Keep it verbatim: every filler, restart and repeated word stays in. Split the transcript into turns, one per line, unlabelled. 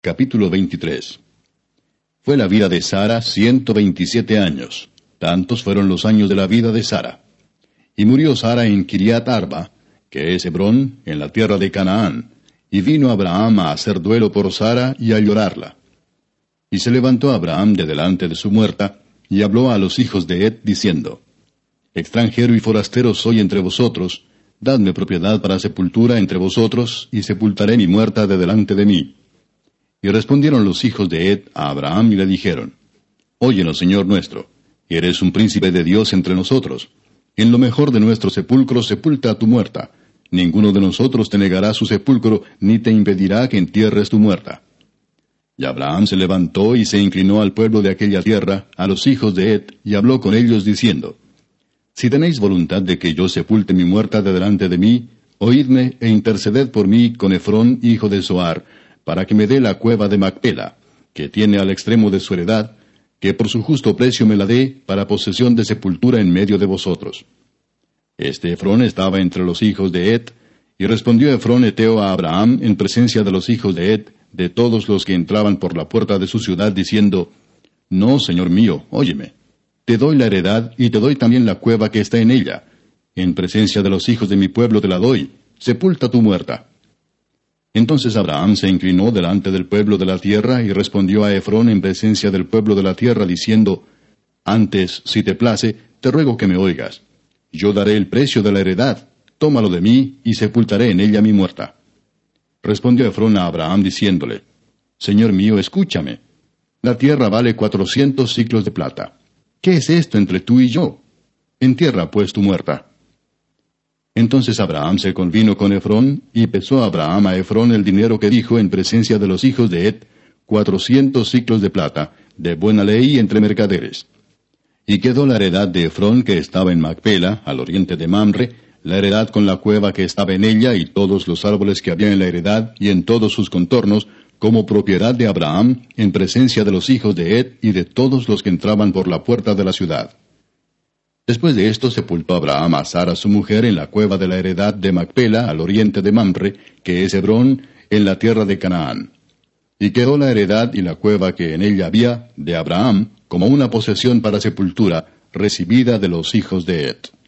Capítulo veintitrés. Fue la vida de Sara ciento veintisiete años. Tantos fueron los años de la vida de Sara. Y murió Sara en Kiriat Arba, que es Hebrón, en la tierra de Canaán. Y vino Abraham a hacer duelo por Sara y a llorarla. Y se levantó Abraham de delante de su muerta, y habló a los hijos de Het, diciendo: Extranjero y forastero soy entre vosotros, dadme propiedad para sepultura entre vosotros, y sepultaré mi muerta de delante de mí. Y respondieron los hijos de Het a Abraham y le dijeron: Óyenos, Señor nuestro, eres un príncipe de Dios entre nosotros. En lo mejor de nuestro sepulcro sepulta a tu muerta. Ninguno de nosotros te negará su sepulcro, ni te impedirá que entierres tu muerta. Y Abraham se levantó y se inclinó al pueblo de aquella tierra, a los hijos de Het, y habló con ellos diciendo: Si tenéis voluntad de que yo sepulte mi muerta de delante de mí, oídme e interceded por mí con Efrón hijo de Zoar, para que me dé la cueva de Macpela, que tiene al extremo de su heredad, que por su justo precio me la dé, para posesión de sepultura en medio de vosotros. Este Efrón estaba entre los hijos de Het, y respondió Efrón heteo a Abraham en presencia de los hijos de Het, de todos los que entraban por la puerta de su ciudad, diciendo: No, señor mío, óyeme. Te doy la heredad, y te doy también la cueva que está en ella. En presencia de los hijos de mi pueblo te la doy. Sepulta tu muerta. Entonces Abraham se inclinó delante del pueblo de la tierra, y respondió a Efrón en presencia del pueblo de la tierra, diciendo: Antes, si te place, te ruego que me oigas. Yo daré el precio de la heredad, tómalo de mí, y sepultaré en ella mi muerta. Respondió Efrón a Abraham diciéndole: Señor mío, escúchame. La tierra vale cuatrocientos siclos de plata. ¿Qué es esto entre tú y yo? Entierra pues tu muerta. Entonces Abraham se convino con Efrón, y pesó Abraham a Efrón el dinero que dijo en presencia de los hijos de Het, cuatrocientos siclos de plata, de buena ley entre mercaderes. Y quedó la heredad de Efrón que estaba en Macpela, al oriente de Mamre, la heredad con la cueva que estaba en ella, y todos los árboles que había en la heredad, y en todos sus contornos, como propiedad de Abraham, en presencia de los hijos de Het y de todos los que entraban por la puerta de la ciudad. Después de esto sepultó Abraham a Sara su mujer en la cueva de la heredad de Macpela, al oriente de Mamre, que es Hebrón, en la tierra de Canaán. Y quedó la heredad y la cueva que en ella había, de Abraham, como una posesión para sepultura, recibida de los hijos de Het.